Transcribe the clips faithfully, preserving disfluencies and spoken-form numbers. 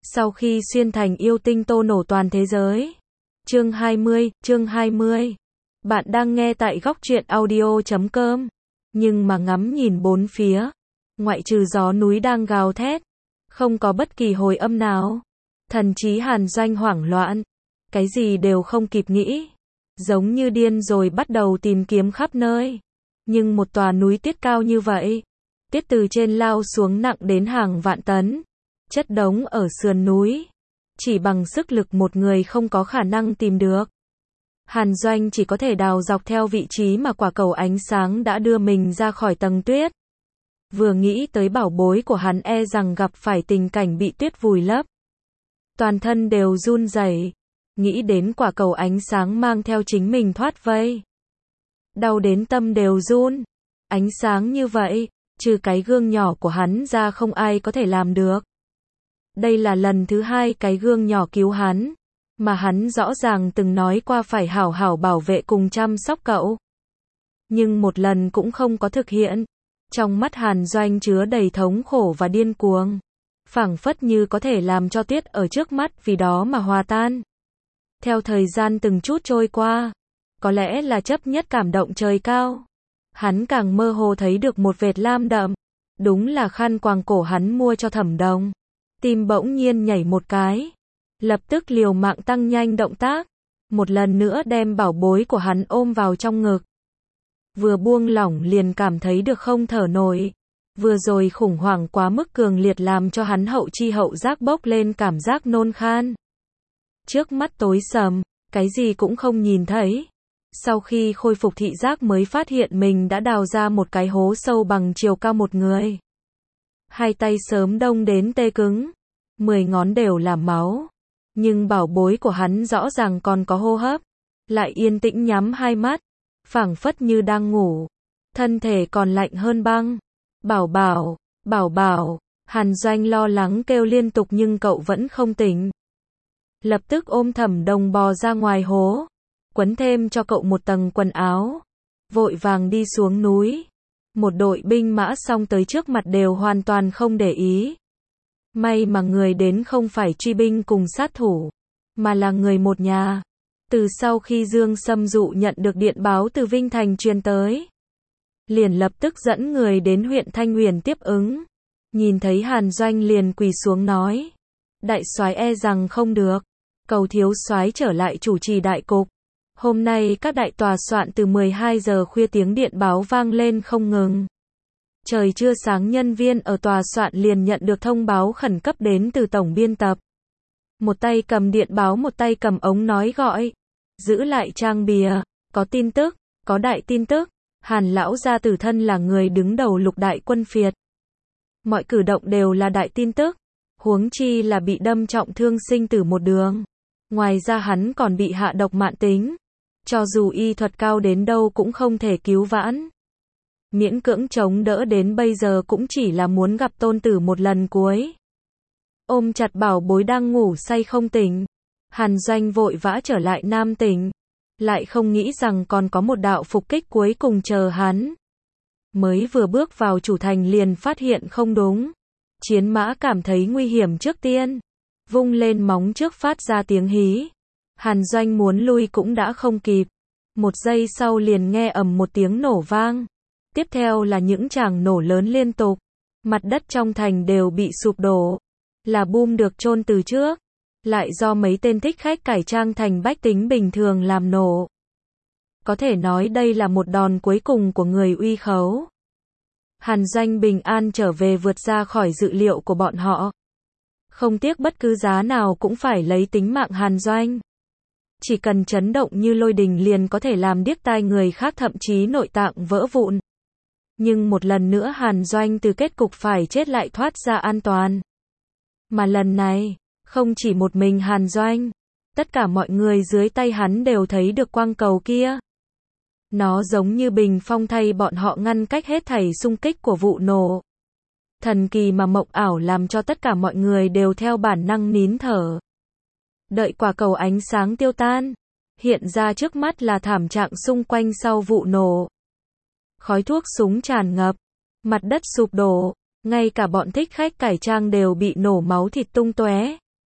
Sau khi xuyên thành yêu tinh tô nổ toàn thế giới. Chương hai mươi, chương hai mươi. Bạn đang nghe tại góc truyện audio chấm com. Nhưng mà ngắm nhìn bốn phía, ngoại trừ gió núi đang gào thét, không có bất kỳ hồi âm nào. Thần trí Hàn Doanh hoảng loạn, cái gì đều không kịp nghĩ, giống như điên rồi bắt đầu tìm kiếm khắp nơi. Nhưng một tòa núi tiết cao như vậy, tiết từ trên lao xuống nặng đến hàng vạn tấn, chất đống ở sườn núi, chỉ bằng sức lực một người không có khả năng tìm được. Hàn Doanh chỉ có thể đào dọc theo vị trí mà quả cầu ánh sáng đã đưa mình ra khỏi tầng tuyết. Vừa nghĩ tới bảo bối của hắn e rằng gặp phải tình cảnh bị tuyết vùi lấp, toàn thân đều run rẩy, nghĩ đến quả cầu ánh sáng mang theo chính mình thoát vây. Đau đến tâm đều run, ánh sáng như vậy, trừ cái gương nhỏ của hắn ra không ai có thể làm được. Đây là lần thứ hai cái gương nhỏ cứu hắn, mà hắn rõ ràng từng nói qua phải hảo hảo bảo vệ cùng chăm sóc cậu. Nhưng một lần cũng không có thực hiện. Trong mắt Hàn Doanh chứa đầy thống khổ và điên cuồng, phảng phất như có thể làm cho tuyết ở trước mắt vì đó mà hòa tan. Theo thời gian từng chút trôi qua, có lẽ là chấp nhất cảm động trời cao, hắn càng mơ hồ thấy được một vệt lam đậm, đúng là khăn quàng cổ hắn mua cho Thẩm Đồng. Tim bỗng nhiên nhảy một cái, lập tức liều mạng tăng nhanh động tác, một lần nữa đem bảo bối của hắn ôm vào trong ngực. Vừa buông lỏng liền cảm thấy được không thở nổi, vừa rồi khủng hoảng quá mức cường liệt làm cho hắn hậu chi hậu giác bốc lên cảm giác nôn khan. Trước mắt tối sầm, cái gì cũng không nhìn thấy. Sau khi khôi phục thị giác mới phát hiện mình đã đào ra một cái hố sâu bằng chiều cao một người. Hai tay sớm đông đến tê cứng, mười ngón đều là máu. Nhưng bảo bối của hắn rõ ràng còn có hô hấp, lại yên tĩnh nhắm hai mắt, phảng phất như đang ngủ, thân thể còn lạnh hơn băng. Bảo bảo, bảo bảo, Hàn Doanh lo lắng kêu liên tục nhưng cậu vẫn không tỉnh. Lập tức ôm Thẩm Đồng bò ra ngoài hố, quấn thêm cho cậu một tầng quần áo, vội vàng đi xuống núi. Một đội binh mã xông tới trước mặt đều hoàn toàn không để ý. May mà người đến không phải truy binh cùng sát thủ, mà là người một nhà. Từ sau khi Dương Sâm Dụ nhận được điện báo từ Vinh Thành truyền tới, liền lập tức dẫn người đến huyện Thanh Huyền tiếp ứng. Nhìn thấy Hàn Doanh liền quỳ xuống nói: đại soái e rằng không được, cầu thiếu soái trở lại chủ trì đại cục. Hôm nay các đại tòa soạn từ mười hai giờ khuya tiếng điện báo vang lên không ngừng. Trời chưa sáng nhân viên ở tòa soạn liền nhận được thông báo khẩn cấp đến từ tổng biên tập. Một tay cầm điện báo một tay cầm ống nói gọi: giữ lại trang bìa, có tin tức, có đại tin tức. Hàn lão gia tử thân là người đứng đầu lục đại quân phiệt, mọi cử động đều là đại tin tức, huống chi là bị đâm trọng thương sinh tử một đường. Ngoài ra hắn còn bị hạ độc mạn tính, cho dù y thuật cao đến đâu cũng không thể cứu vãn. Miễn cưỡng chống đỡ đến bây giờ cũng chỉ là muốn gặp tôn tử một lần cuối. Ôm chặt bảo bối đang ngủ say không tỉnh, Hàn Doanh vội vã trở lại Nam Tỉnh, lại không nghĩ rằng còn có một đạo phục kích cuối cùng chờ hắn. Mới vừa bước vào chủ thành liền phát hiện không đúng, chiến mã cảm thấy nguy hiểm trước tiên, vung lên móng trước phát ra tiếng hí. Hàn Doanh muốn lui cũng đã không kịp, một giây sau liền nghe ầm một tiếng nổ vang. Tiếp theo là những tràng nổ lớn liên tục, mặt đất trong thành đều bị sụp đổ, là boom được chôn từ trước, lại do mấy tên thích khách cải trang thành bách tính bình thường làm nổ. Có thể nói đây là một đòn cuối cùng của người uy khấu. Hàn Doanh bình an trở về vượt ra khỏi dự liệu của bọn họ. Không tiếc bất cứ giá nào cũng phải lấy tính mạng Hàn Doanh. Chỉ cần chấn động như lôi đình liền có thể làm điếc tai người khác, thậm chí nội tạng vỡ vụn. Nhưng một lần nữa Hàn Doanh từ kết cục phải chết lại thoát ra an toàn. Mà lần này, không chỉ một mình Hàn Doanh, tất cả mọi người dưới tay hắn đều thấy được quang cầu kia. Nó giống như bình phong thay bọn họ ngăn cách hết thảy xung kích của vụ nổ. Thần kỳ mà mộng ảo làm cho tất cả mọi người đều theo bản năng nín thở. Đợi quả cầu ánh sáng tiêu tan, hiện ra trước mắt là thảm trạng xung quanh sau vụ nổ. Khói thuốc súng tràn ngập, mặt đất sụp đổ, ngay cả bọn thích khách cải trang đều bị nổ máu thịt tung tóe.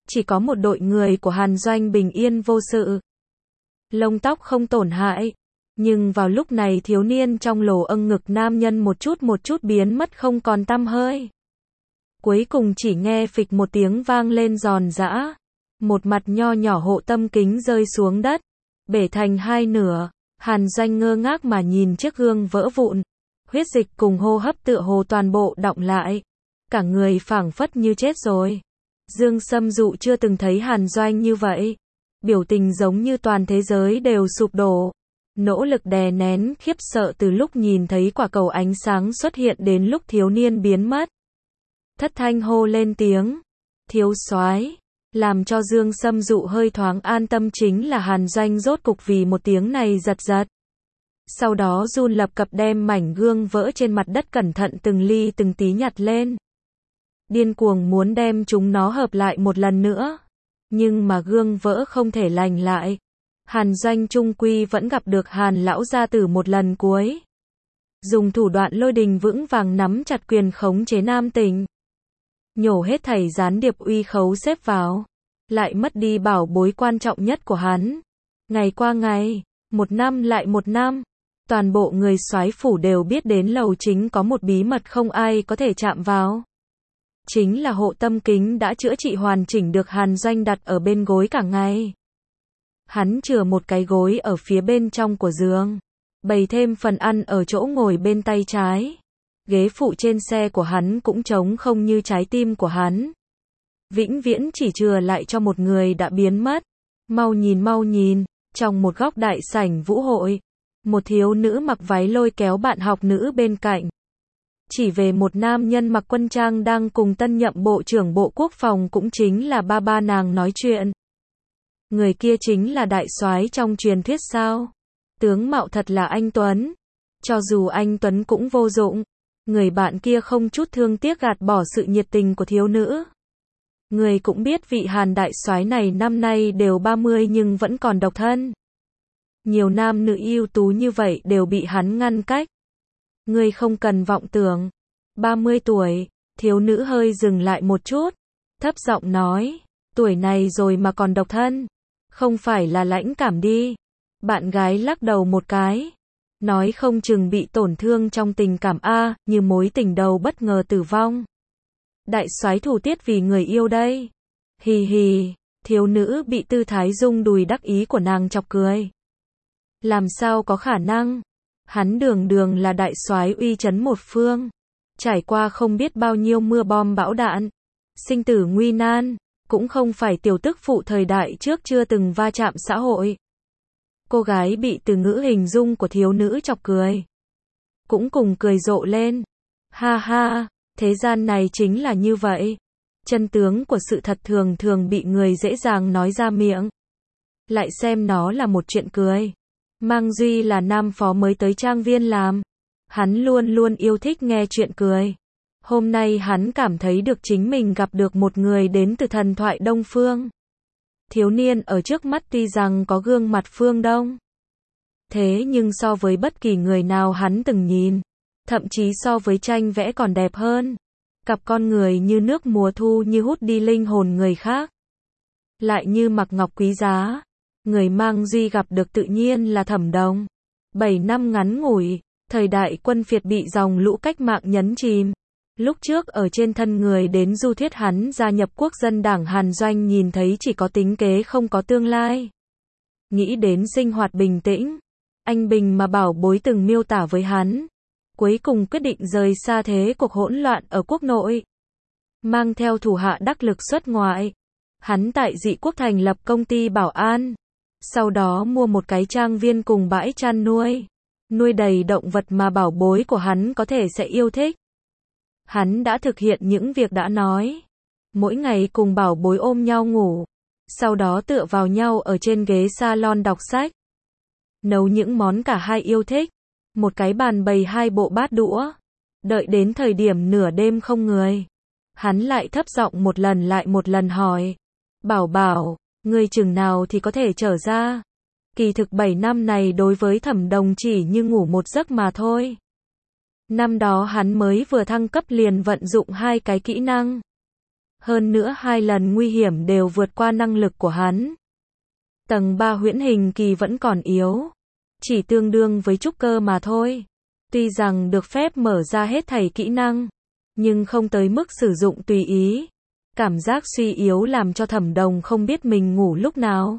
chỉ có một đội người của Hàn Doanh bình yên vô sự. Lông tóc không tổn hại. Nhưng vào lúc này thiếu niên trong lồ âng ngực nam nhân một chút một chút biến mất không còn tăm hơi. Cuối cùng chỉ nghe phịch một tiếng vang lên giòn giã. Một mặt nho nhỏ hộ tâm kính rơi xuống đất, bể thành hai nửa. Hàn Doanh ngơ ngác mà nhìn chiếc gương vỡ vụn. Huyết dịch cùng hô hấp tựa hồ toàn bộ đọng lại. Cả người phảng phất như chết rồi. Dương Sâm Dụ chưa từng thấy Hàn Doanh như vậy. Biểu tình giống như toàn thế giới đều sụp đổ. Nỗ lực đè nén khiếp sợ từ lúc nhìn thấy quả cầu ánh sáng xuất hiện đến lúc thiếu niên biến mất. Thất thanh hô lên tiếng. Thiếu soái. Làm cho Dương Sâm Dụ hơi thoáng an tâm chính là Hàn Doanh rốt cục vì một tiếng này giật giật. Sau đó run lập cập đem mảnh gương vỡ trên mặt đất cẩn thận từng ly từng tí nhặt lên. Điên cuồng muốn đem chúng nó hợp lại một lần nữa. Nhưng mà gương vỡ không thể lành lại. Hàn Doanh trung quy vẫn gặp được Hàn lão gia tử một lần cuối. Dùng thủ đoạn lôi đình vững vàng nắm chặt quyền khống chế nam tình. Nhổ hết thảy gián điệp uy khấu xếp vào. Lại mất đi bảo bối quan trọng nhất của hắn. Ngày qua ngày, một năm lại một năm. Toàn bộ người soái phủ đều biết đến lầu chính có một bí mật không ai có thể chạm vào. Chính là hộ tâm kính đã chữa trị hoàn chỉnh được Hàn Doanh đặt ở bên gối cả ngày. Hắn chừa một cái gối ở phía bên trong của giường. Bày thêm phần ăn ở chỗ ngồi bên tay trái. Ghế phụ trên xe của hắn cũng trống không như trái tim của hắn. Vĩnh viễn chỉ chừa lại cho một người đã biến mất. Mau nhìn mau nhìn, trong một góc đại sảnh vũ hội. Một thiếu nữ mặc váy lôi kéo bạn học nữ bên cạnh. Chỉ về một nam nhân mặc quân trang đang cùng tân nhậm bộ trưởng bộ quốc phòng cũng chính là ba ba nàng nói chuyện. Người kia chính là đại soái trong truyền thuyết sao? Tướng mạo thật là anh Tuấn. Cho dù anh Tuấn cũng vô dụng. Người bạn kia không chút thương tiếc gạt bỏ sự nhiệt tình của thiếu nữ. Người cũng biết vị Hàn đại soái này năm nay đều ba mươi nhưng vẫn còn độc thân. Nhiều nam nữ ưu tú như vậy đều bị hắn ngăn cách. Ngươi không cần vọng tưởng. ba mươi tuổi, thiếu nữ hơi dừng lại một chút. Thấp giọng nói, tuổi này rồi mà còn độc thân. Không phải là lãnh cảm đi. Bạn gái lắc đầu một cái. Nói không chừng bị tổn thương trong tình cảm a, như mối tình đầu bất ngờ tử vong. Đại soái thủ tiết vì người yêu đây. Hì hì, thiếu nữ bị tư thái rung đùi đắc ý của nàng chọc cười. Làm sao có khả năng? Hắn đường đường là đại soái uy chấn một phương. Trải qua không biết bao nhiêu mưa bom bão đạn. Sinh tử nguy nan. Cũng không phải tiểu tức phụ thời đại trước chưa từng va chạm xã hội. Cô gái bị từ ngữ hình dung của thiếu nữ chọc cười. Cũng cùng cười rộ lên. Ha ha, thế gian này chính là như vậy. Chân tướng của sự thật thường thường bị người dễ dàng nói ra miệng. Lại xem nó là một chuyện cười. Mang Duy là nam phó mới tới trang viên làm. Hắn luôn luôn yêu thích nghe chuyện cười. Hôm nay hắn cảm thấy được chính mình gặp được một người đến từ thần thoại Đông Phương. Thiếu niên ở trước mắt tuy rằng có gương mặt phương Đông. Thế nhưng so với bất kỳ người nào hắn từng nhìn, thậm chí so với tranh vẽ còn đẹp hơn. Cặp con người như nước mùa thu như hút đi linh hồn người khác. Lại như mặc ngọc quý giá. Người Mang Duy gặp được tự nhiên là Thẩm Đồng. Bảy năm ngắn ngủi, thời đại quân phiệt bị dòng lũ cách mạng nhấn chìm. Lúc trước ở trên thân người đến du thuyết hắn gia nhập quốc dân đảng Hàn Doanh nhìn thấy chỉ có tính kế không có tương lai. Nghĩ đến sinh hoạt bình tĩnh, anh Bình mà bảo bối từng miêu tả với hắn. Cuối cùng quyết định rời xa thế cuộc hỗn loạn ở quốc nội. Mang theo thủ hạ đắc lực xuất ngoại. Hắn tại Dị Quốc thành lập công ty bảo an. Sau đó mua một cái trang viên cùng bãi chăn nuôi. Nuôi đầy động vật mà bảo bối của hắn có thể sẽ yêu thích. Hắn đã thực hiện những việc đã nói. Mỗi ngày cùng bảo bối ôm nhau ngủ. Sau đó tựa vào nhau ở trên ghế salon đọc sách. Nấu những món cả hai yêu thích. Một cái bàn bày hai bộ bát đũa. Đợi đến thời điểm nửa đêm không người. Hắn lại thấp giọng một lần lại một lần hỏi. Bảo bảo, ngươi chừng nào thì có thể trở ra. Kỳ thực bảy năm này đối với Thẩm Đồng chỉ như ngủ một giấc mà thôi. Năm đó hắn mới vừa thăng cấp liền vận dụng hai cái kỹ năng. Hơn nữa hai lần nguy hiểm đều vượt qua năng lực của hắn. Tầng ba huyễn hình kỳ vẫn còn yếu. Chỉ tương đương với trúc cơ mà thôi. Tuy rằng được phép mở ra hết thảy kỹ năng, nhưng không tới mức sử dụng tùy ý. Cảm giác suy yếu làm cho Thẩm Đồng không biết mình ngủ lúc nào.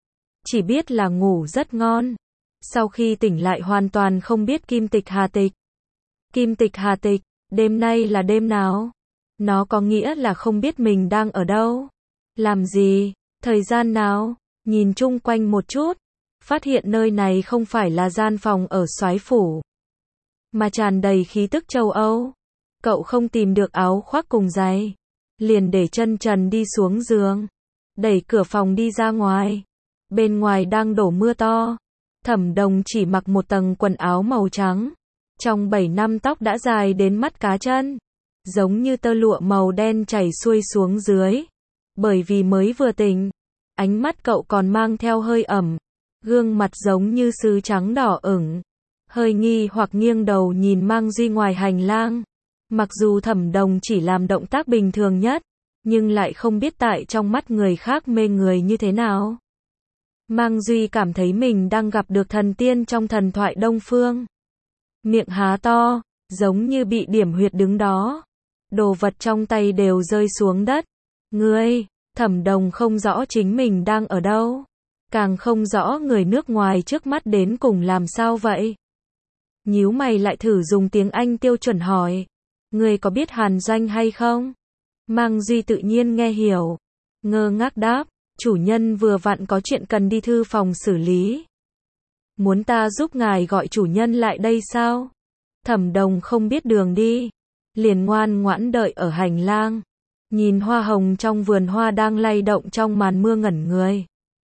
Chỉ biết là ngủ rất ngon. Sau khi tỉnh lại hoàn toàn không biết kim tịch hà tịch. Kim tịch hà tịch, đêm nay là đêm nào? Nó có nghĩa là không biết mình đang ở đâu, làm gì, thời gian nào, nhìn chung quanh một chút, phát hiện nơi này không phải là gian phòng ở soái phủ, mà tràn đầy khí tức châu Âu. Cậu không tìm được áo khoác cùng giày, liền để chân trần đi xuống giường, đẩy cửa phòng đi ra ngoài. Bên ngoài đang đổ mưa to. Thẩm Đồng chỉ mặc một tầng quần áo màu trắng. Trong bảy năm tóc đã dài đến mắt cá chân, giống như tơ lụa màu đen chảy xuôi xuống dưới. Bởi vì mới vừa tỉnh, ánh mắt cậu còn mang theo hơi ẩm, gương mặt giống như sứ trắng đỏ ửng, hơi nghi hoặc nghiêng đầu nhìn Mang Duy ngoài hành lang. Mặc dù Thẩm Đồng chỉ làm động tác bình thường nhất, nhưng lại không biết tại trong mắt người khác mê người như thế nào. Mang Duy cảm thấy mình đang gặp được thần tiên trong thần thoại Đông Phương. Miệng há to, giống như bị điểm huyệt đứng đó. Đồ vật trong tay đều rơi xuống đất. Ngươi, Thẩm Đồng không rõ chính mình đang ở đâu. Càng không rõ người nước ngoài trước mắt đến cùng làm sao vậy. Nhíu mày lại thử dùng tiếng Anh tiêu chuẩn hỏi. Ngươi có biết Hàn Doanh hay không? Mang Duy tự nhiên nghe hiểu. Ngơ ngác đáp. Chủ nhân vừa vặn có chuyện cần đi thư phòng xử lý. Muốn ta giúp ngài gọi chủ nhân lại đây sao? Thẩm Đồng không biết đường đi, liền ngoan ngoãn đợi ở hành lang. Nhìn hoa hồng trong vườn hoa đang lay động trong màn mưa ngẩn người.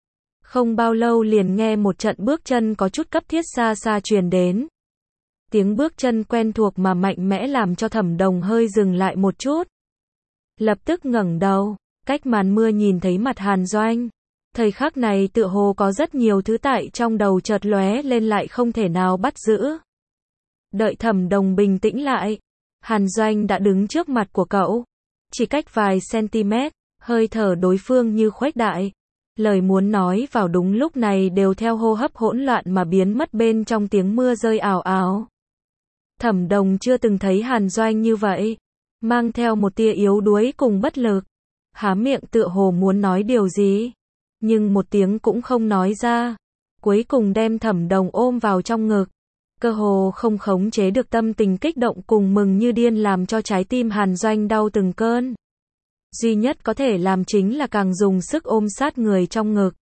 Không bao lâu liền nghe một trận bước chân có chút cấp thiết xa xa truyền đến. Tiếng bước chân quen thuộc mà mạnh mẽ làm cho Thẩm Đồng hơi dừng lại một chút. Lập tức ngẩng đầu, cách màn mưa nhìn thấy mặt Hàn Doanh. Thời khắc này tựa hồ có rất nhiều thứ tại trong đầu chợt lóe lên lại không thể nào bắt giữ. Đợi Thẩm Đồng bình tĩnh lại, Hàn Doanh đã đứng trước mặt của cậu. Chỉ cách vài cm, hơi thở đối phương như khuếch đại. Lời muốn nói vào đúng lúc này đều theo hô hấp hỗn loạn mà biến mất bên trong tiếng mưa rơi ào ào. Thẩm Đồng chưa từng thấy Hàn Doanh như vậy, mang theo một tia yếu đuối cùng bất lực. Há miệng tựa hồ muốn nói điều gì, nhưng một tiếng cũng không nói ra. Cuối cùng đem Thẩm Đồng ôm vào trong ngực. Cơ hồ không khống chế được tâm tình kích động cùng mừng như điên làm cho trái tim Hàn Doanh đau từng cơn. Duy nhất có thể làm chính là càng dùng sức ôm sát người trong ngực.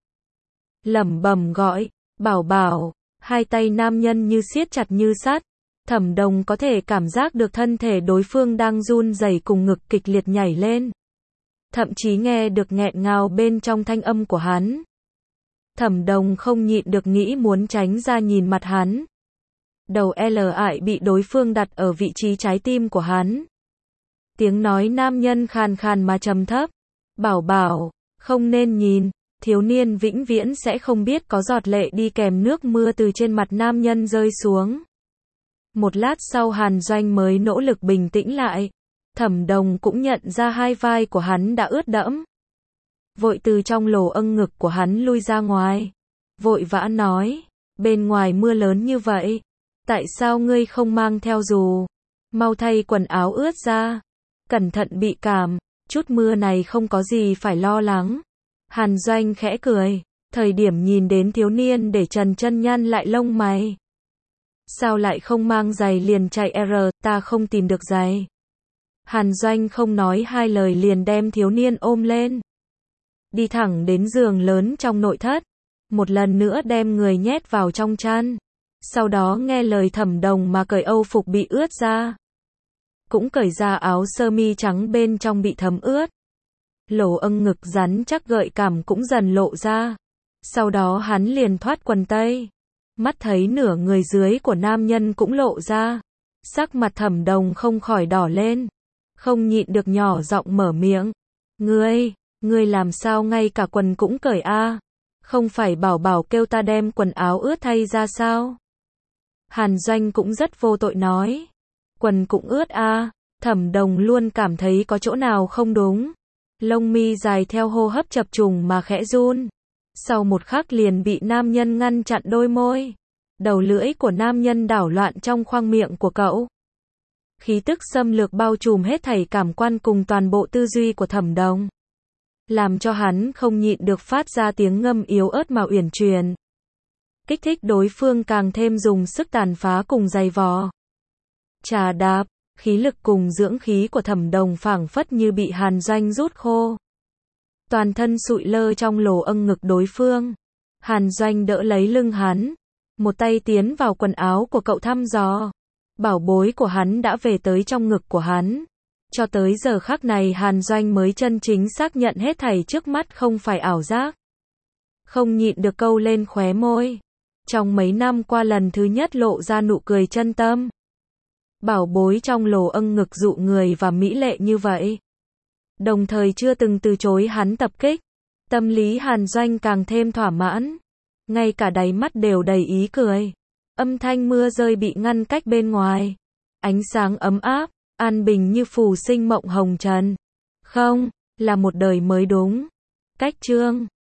Lẩm bẩm gọi, bảo bảo, hai tay nam nhân như siết chặt như sắt. Thẩm Đồng có thể cảm giác được thân thể đối phương đang run rẩy cùng ngực kịch liệt nhảy lên. Thậm chí nghe được nghẹn ngào bên trong thanh âm của hắn. Thẩm Đồng không nhịn được nghĩ muốn tránh ra nhìn mặt hắn. Đầu L ải bị đối phương đặt ở vị trí trái tim của hắn. Tiếng nói nam nhân khàn khàn mà trầm thấp. Bảo bảo, không nên nhìn, thiếu niên vĩnh viễn sẽ không biết có giọt lệ đi kèm nước mưa từ trên mặt nam nhân rơi xuống. Một lát sau Hàn Doanh mới nỗ lực bình tĩnh lại. Thẩm Đồng cũng nhận ra hai vai của hắn đã ướt đẫm. Vội từ trong lỗ âng ngực của hắn lui ra ngoài. Vội vã nói, bên ngoài mưa lớn như vậy, tại sao ngươi không mang theo dù? Mau thay quần áo ướt ra. Cẩn thận bị cảm, chút mưa này không có gì phải lo lắng. Hàn Doanh khẽ cười, thời điểm nhìn đến thiếu niên để trần chân nhăn lại lông mày. Sao lại không mang giày liền chạy R, ta không tìm được giày. Hàn Doanh không nói hai lời liền đem thiếu niên ôm lên. Đi thẳng đến giường lớn trong nội thất. Một lần nữa đem người nhét vào trong chăn. Sau đó nghe lời Thẩm Đồng mà cởi âu phục bị ướt ra. Cũng cởi ra áo sơ mi trắng bên trong bị thấm ướt. Lỗ âng ngực rắn chắc gợi cảm cũng dần lộ ra. Sau đó hắn liền thoát quần tây. Mắt thấy nửa người dưới của nam nhân cũng lộ ra. Sắc mặt Thẩm Đồng không khỏi đỏ lên. Không nhịn được nhỏ giọng mở miệng. Ngươi, ngươi làm sao ngay cả quần cũng cởi a? Không phải bảo bảo kêu ta đem quần áo ướt thay ra sao? Hàn Doanh cũng rất vô tội nói. Quần cũng ướt a. Thẩm Đồng luôn cảm thấy có chỗ nào không đúng. Lông mi dài theo hô hấp chập trùng mà khẽ run. Sau một khắc liền bị nam nhân ngăn chặn đôi môi. Đầu lưỡi của nam nhân đảo loạn trong khoang miệng của cậu. Khí tức xâm lược bao trùm hết thảy cảm quan cùng toàn bộ tư duy của Thẩm Đồng. Làm cho hắn không nhịn được phát ra tiếng ngâm yếu ớt mà uyển chuyển. Kích thích đối phương càng thêm dùng sức tàn phá cùng giày vò. Trà đạp, khí lực cùng dưỡng khí của Thẩm Đồng phảng phất như bị Hàn Doanh rút khô. Toàn thân sụi lơ trong lồ âng ngực đối phương. Hàn Doanh đỡ lấy lưng hắn. Một tay tiến vào quần áo của cậu thăm dò. Bảo bối của hắn đã về tới trong ngực của hắn. Cho tới giờ khắc này Hàn Doanh mới chân chính xác nhận hết thảy trước mắt không phải ảo giác. Không nhịn được câu lên khóe môi. Trong mấy năm qua lần thứ nhất lộ ra nụ cười chân tâm. Bảo bối trong lồ âng ngực dụ người và mỹ lệ như vậy. Đồng thời chưa từng từ chối hắn tập kích. Tâm lý Hàn Doanh càng thêm thỏa mãn. Ngay cả đáy mắt đều đầy ý cười. Âm thanh mưa rơi bị ngăn cách bên ngoài. Ánh sáng ấm áp, an bình như phù sinh mộng hồng trần. Không, là một đời mới đúng. Cách chương